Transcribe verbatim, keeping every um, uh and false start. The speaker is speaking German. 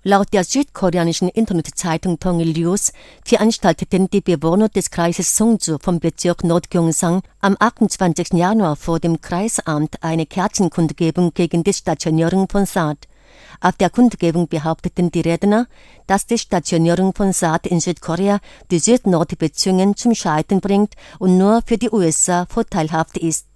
Laut der südkoreanischen Internetzeitung Dongil News veranstalteten die Bewohner des Kreises Songju vom Bezirk Nordgyeongsang am achtundzwanzigsten Januar vor dem Kreisamt eine Kerzenkundgebung gegen die Stationierung von Saad. Auf der Kundgebung behaupteten die Redner, dass die Stationierung von Saad in Südkorea die Süd-Nord-Beziehungen zum Scheitern bringt und nur für die U S A vorteilhaft ist.